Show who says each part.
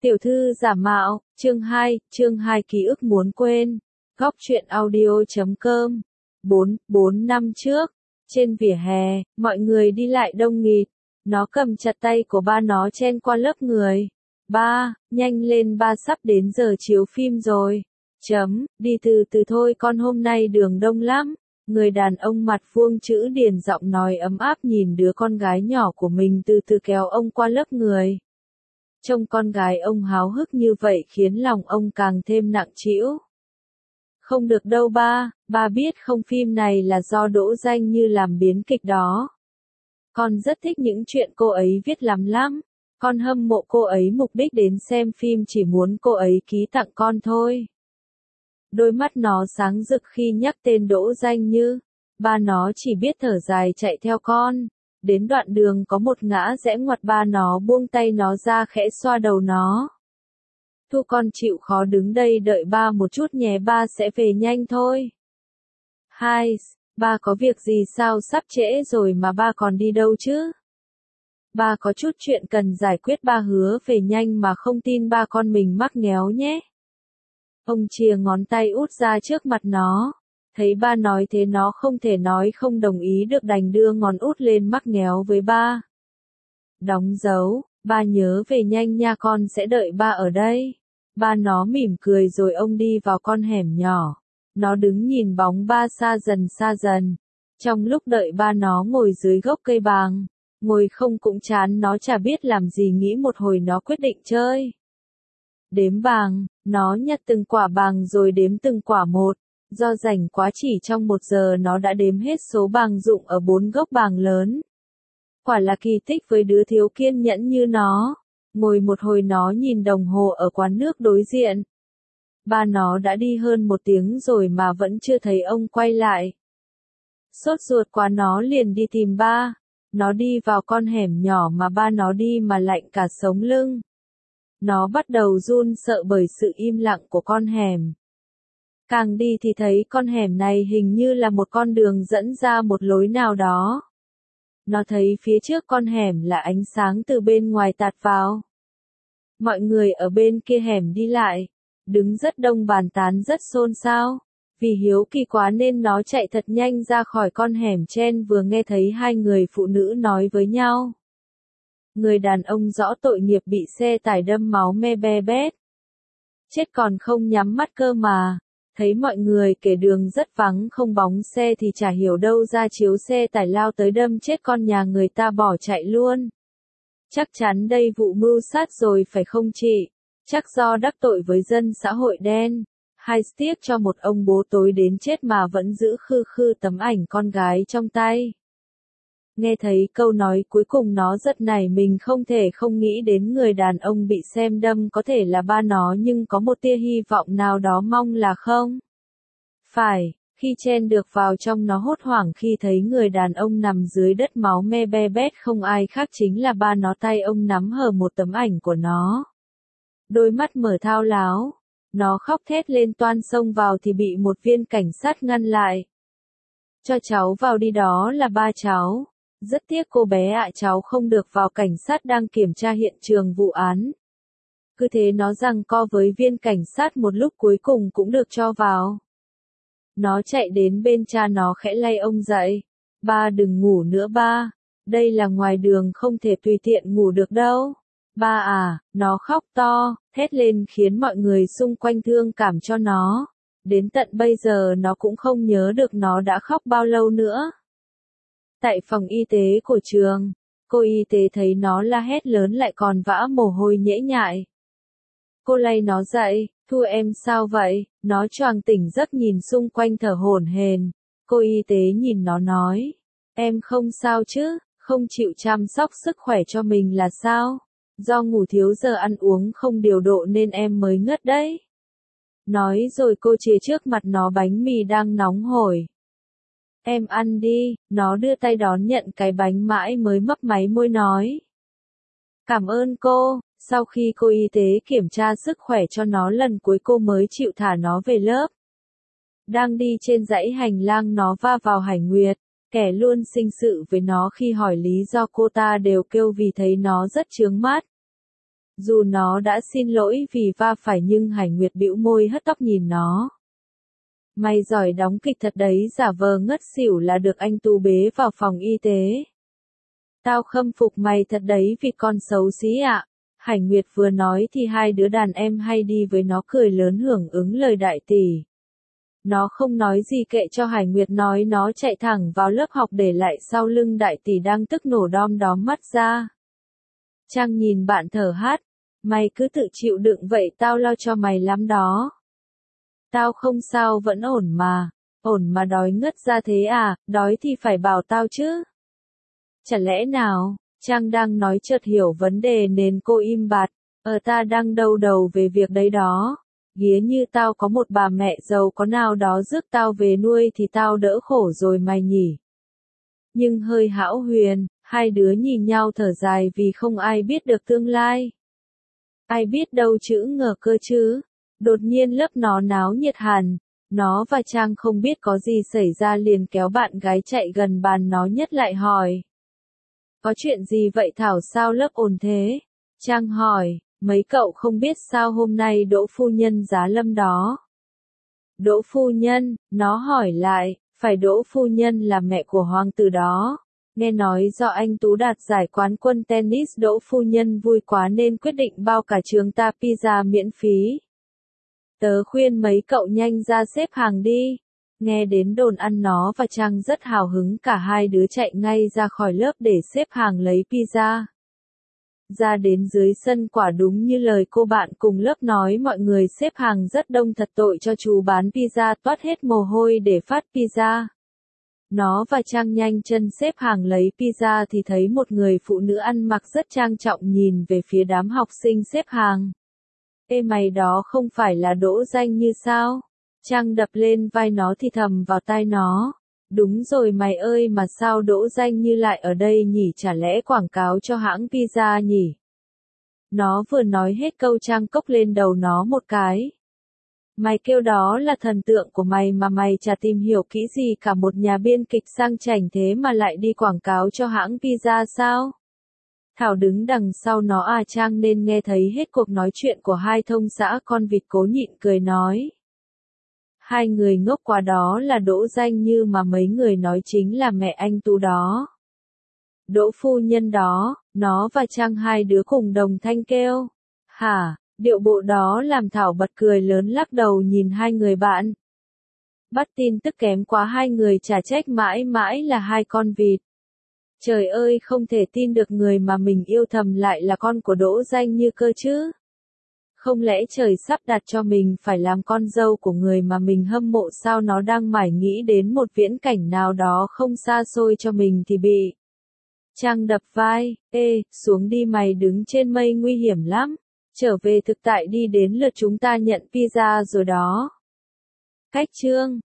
Speaker 1: Tiểu thư giả mạo, chương 2 ký ức muốn quên. Góc truyện audio.com. 4 năm trước, trên vỉa hè, mọi người đi lại đông nghịt. Nó cầm chặt tay của ba nó chen qua lớp người. Ba, nhanh lên, ba sắp đến giờ chiếu phim rồi. Đi từ từ thôi con, hôm nay đường đông lắm. Người đàn ông mặt vuông chữ điền giọng nói ấm áp nhìn đứa con gái nhỏ của mình từ từ kéo ông qua lớp người. Trông con gái ông háo hức như vậy khiến lòng ông càng thêm nặng trĩu. Không được đâu ba biết không, phim này là do Đỗ Danh Như làm biên kịch đó. Con rất thích những chuyện cô ấy viết lắm. Con hâm mộ cô ấy, mục đích đến xem phim chỉ muốn cô ấy ký tặng con thôi. Đôi mắt nó sáng rực khi nhắc tên Đỗ Danh Như. Ba nó chỉ biết thở dài chạy theo con. Đến đoạn đường có một ngã rẽ ngoặt, ba nó buông tay nó ra khẽ xoa đầu nó. Thu, con chịu khó đứng đây đợi ba một chút nhé, ba sẽ về nhanh thôi. Ba có việc gì sao, sắp trễ rồi mà ba còn đi đâu chứ? Ba có chút chuyện cần giải quyết, ba hứa về nhanh mà không tin ba con mình mắc nghéo nhé. Ông chìa ngón tay út ra trước mặt nó. Thấy ba nói thế nó không thể nói không đồng ý được, đành đưa ngón út lên mắc nghéo với ba. Đóng dấu, ba nhớ về nhanh nha, con sẽ đợi ba ở đây. Ba nó mỉm cười rồi ông đi vào con hẻm nhỏ. Nó đứng nhìn bóng ba xa dần. Trong lúc đợi ba nó ngồi dưới gốc cây bàng. Ngồi không cũng chán, nó chả biết làm gì, nghĩ một hồi nó quyết định chơi. Đếm bàng, nó nhặt từng quả bàng rồi đếm từng quả một. Do rảnh quá chỉ trong 1 giờ nó đã đếm hết số bàng rụng ở 4 gốc bàng lớn. Quả là kỳ tích với đứa thiếu kiên nhẫn như nó. Ngồi một hồi nó nhìn đồng hồ ở quán nước đối diện. Ba nó đã đi hơn 1 tiếng rồi mà vẫn chưa thấy ông quay lại. Sốt ruột quá nó liền đi tìm ba. Nó đi vào con hẻm nhỏ mà ba nó đi mà lạnh cả sống lưng. Nó bắt đầu run sợ bởi sự im lặng của con hẻm. Càng đi thì thấy con hẻm này hình như là một con đường dẫn ra một lối nào đó. Nó thấy phía trước con hẻm là ánh sáng từ bên ngoài tạt vào. Mọi người ở bên kia hẻm đi lại, đứng rất đông, bàn tán rất xôn xao. Vì hiếu kỳ quá nên nó chạy thật nhanh ra khỏi con hẻm chen, vừa nghe thấy 2 người phụ nữ nói với nhau. Người đàn ông rõ tội nghiệp bị xe tải đâm máu me be bét. Chết còn không nhắm mắt cơ mà. Thấy mọi người kể đường rất vắng không bóng xe thì chả hiểu đâu ra chiếu xe tải lao tới đâm chết con nhà người ta bỏ chạy luôn. Chắc chắn đây vụ mưu sát rồi phải không chị? Chắc do đắc tội với dân xã hội đen. Tiếc cho một ông bố tối đến chết mà vẫn giữ khư tấm ảnh con gái trong tay. Nghe thấy câu nói cuối cùng nó rất nảy mình, không thể không nghĩ đến người đàn ông bị xem đâm có thể là ba nó, nhưng có một tia hy vọng nào đó, mong là không. Phải, khi chen được vào trong nó hốt hoảng khi thấy người đàn ông nằm dưới đất máu me be bét, không ai khác chính là ba nó, tay ông nắm hờ một tấm ảnh của nó. Đôi mắt mở thao láo, nó khóc thét lên toan xông vào thì bị một viên cảnh sát ngăn lại. Cho cháu vào đi, đó là ba cháu. Rất tiếc cô bé ạ, cháu không được vào, cảnh sát đang kiểm tra hiện trường vụ án. Cứ thế nó giằng co với viên cảnh sát một lúc, cuối cùng cũng được cho vào. Nó chạy đến bên cha nó khẽ lay ông dậy. Ba đừng ngủ nữa ba. Đây là ngoài đường, không thể tùy tiện ngủ được đâu. Ba à, nó khóc to, thét lên khiến mọi người xung quanh thương cảm cho nó. Đến tận bây giờ nó cũng không nhớ được nó đã khóc bao lâu nữa. Tại phòng y tế của trường, cô y tế thấy nó la hét lớn lại còn vã mồ hôi nhễ nhại. Cô lay nó dậy. Thu, em sao vậy? Nó choàng tỉnh giấc nhìn xung quanh thở hổn hển. Cô y tế nhìn nó nói, em không sao chứ, không chịu chăm sóc sức khỏe cho mình là sao? Do ngủ thiếu giờ, ăn uống không điều độ nên em mới ngất đấy. Nói rồi cô chìa trước mặt nó bánh mì đang nóng hổi. Em ăn đi, nó đưa tay đón nhận cái bánh, mãi mới mấp máy môi nói. Cảm ơn cô. Sau khi cô y tế kiểm tra sức khỏe cho nó lần cuối, cô mới chịu thả nó về lớp. Đang đi trên dãy hành lang nó va vào Hải Nguyệt, kẻ luôn sinh sự với nó, khi hỏi lý do cô ta đều kêu vì thấy nó rất chướng mắt. Dù nó đã xin lỗi vì va phải nhưng Hải Nguyệt bĩu môi hất tóc nhìn nó. Mày giỏi đóng kịch thật đấy, giả vờ ngất xỉu là được anh Tú bế vào phòng y tế. Tao khâm phục mày thật đấy vì con xấu xí ạ. Hải Nguyệt vừa nói thì hai đứa đàn em hay đi với nó cười lớn hưởng ứng lời đại tỷ. Nó không nói gì kệ cho Hải Nguyệt nói, nó chạy thẳng vào lớp học để lại sau lưng đại tỷ đang tức nổ đom đóm mắt ra. Trang nhìn bạn thở hát. Mày cứ tự chịu đựng vậy, tao lo cho mày lắm đó. Tao không sao, vẫn ổn mà. Ổn mà đói ngất ra thế à, đói thì phải bảo tao chứ. Chả lẽ nào, Trang đang nói chợt hiểu vấn đề nên cô im bặt. Ta đang đau đầu về việc đấy đó. Ghía như tao có một bà mẹ giàu có nào đó rước tao về nuôi thì tao đỡ khổ rồi mày nhỉ. Nhưng hơi hão huyền, hai đứa nhìn nhau thở dài vì không ai biết được tương lai. Ai biết đâu chữ ngờ cơ chứ. Đột nhiên lớp nó náo nhiệt hẳn. Nó và Trang không biết có gì xảy ra liền kéo bạn gái chạy gần bàn nó nhất lại hỏi. Có chuyện gì vậy Thảo, sao lớp ồn thế? Trang hỏi, mấy cậu không biết sao hôm nay Đỗ phu nhân giá lâm đó? Đỗ phu nhân, nó hỏi lại, phải Đỗ phu nhân là mẹ của hoàng tử đó. Nghe nói do anh Tú đạt giải quán quân tennis, Đỗ phu nhân vui quá nên quyết định bao cả trường ta pizza miễn phí. Tớ khuyên mấy cậu nhanh ra xếp hàng đi. Nghe đến đồn ăn nó và Trang rất hào hứng, cả hai đứa chạy ngay ra khỏi lớp để xếp hàng lấy pizza. Ra đến dưới sân quả đúng như lời cô bạn cùng lớp nói, mọi người xếp hàng rất đông, thật tội cho chú bán pizza toát hết mồ hôi để phát pizza. Nó và Trang nhanh chân xếp hàng lấy pizza thì thấy một người phụ nữ ăn mặc rất trang trọng nhìn về phía đám học sinh xếp hàng. Ê mày, đó không phải là Đỗ Danh Như sao? Trang đập lên vai nó thì thầm vào tai nó. Đúng rồi mày ơi, mà sao Đỗ Danh Như lại ở đây nhỉ, chả lẽ quảng cáo cho hãng pizza nhỉ? Nó vừa nói hết câu Trang cốc lên đầu nó một cái. Mày kêu đó là thần tượng của mày mà mày chả tìm hiểu kỹ gì cả, một nhà biên kịch sang chảnh thế mà lại đi quảng cáo cho hãng pizza sao? Thảo đứng đằng sau nó Trang nên nghe thấy hết cuộc nói chuyện của hai thông xã con vịt, cố nhịn cười nói. Hai người ngốc quá, đó là Đỗ Danh Như mà mấy người nói chính là mẹ anh Tú đó. Đỗ phu nhân đó, nó và Trang hai đứa cùng đồng thanh kêu. Hả, điệu bộ đó làm Thảo bật cười lớn, lắc đầu nhìn hai người bạn. Bắt tin tức kém quá, hai người chả trách mãi mãi là hai con vịt. Trời ơi, không thể tin được người mà mình yêu thầm lại là con của Đỗ Danh Như cơ chứ. Không lẽ trời sắp đặt cho mình phải làm con dâu của người mà mình hâm mộ sao? Nó đang mải nghĩ đến một viễn cảnh nào đó không xa xôi cho mình thì bị Trang đập vai. Ê, xuống đi mày, đứng trên mây nguy hiểm lắm. Trở về thực tại đi, đến lượt chúng ta nhận pizza rồi đó. Cách chương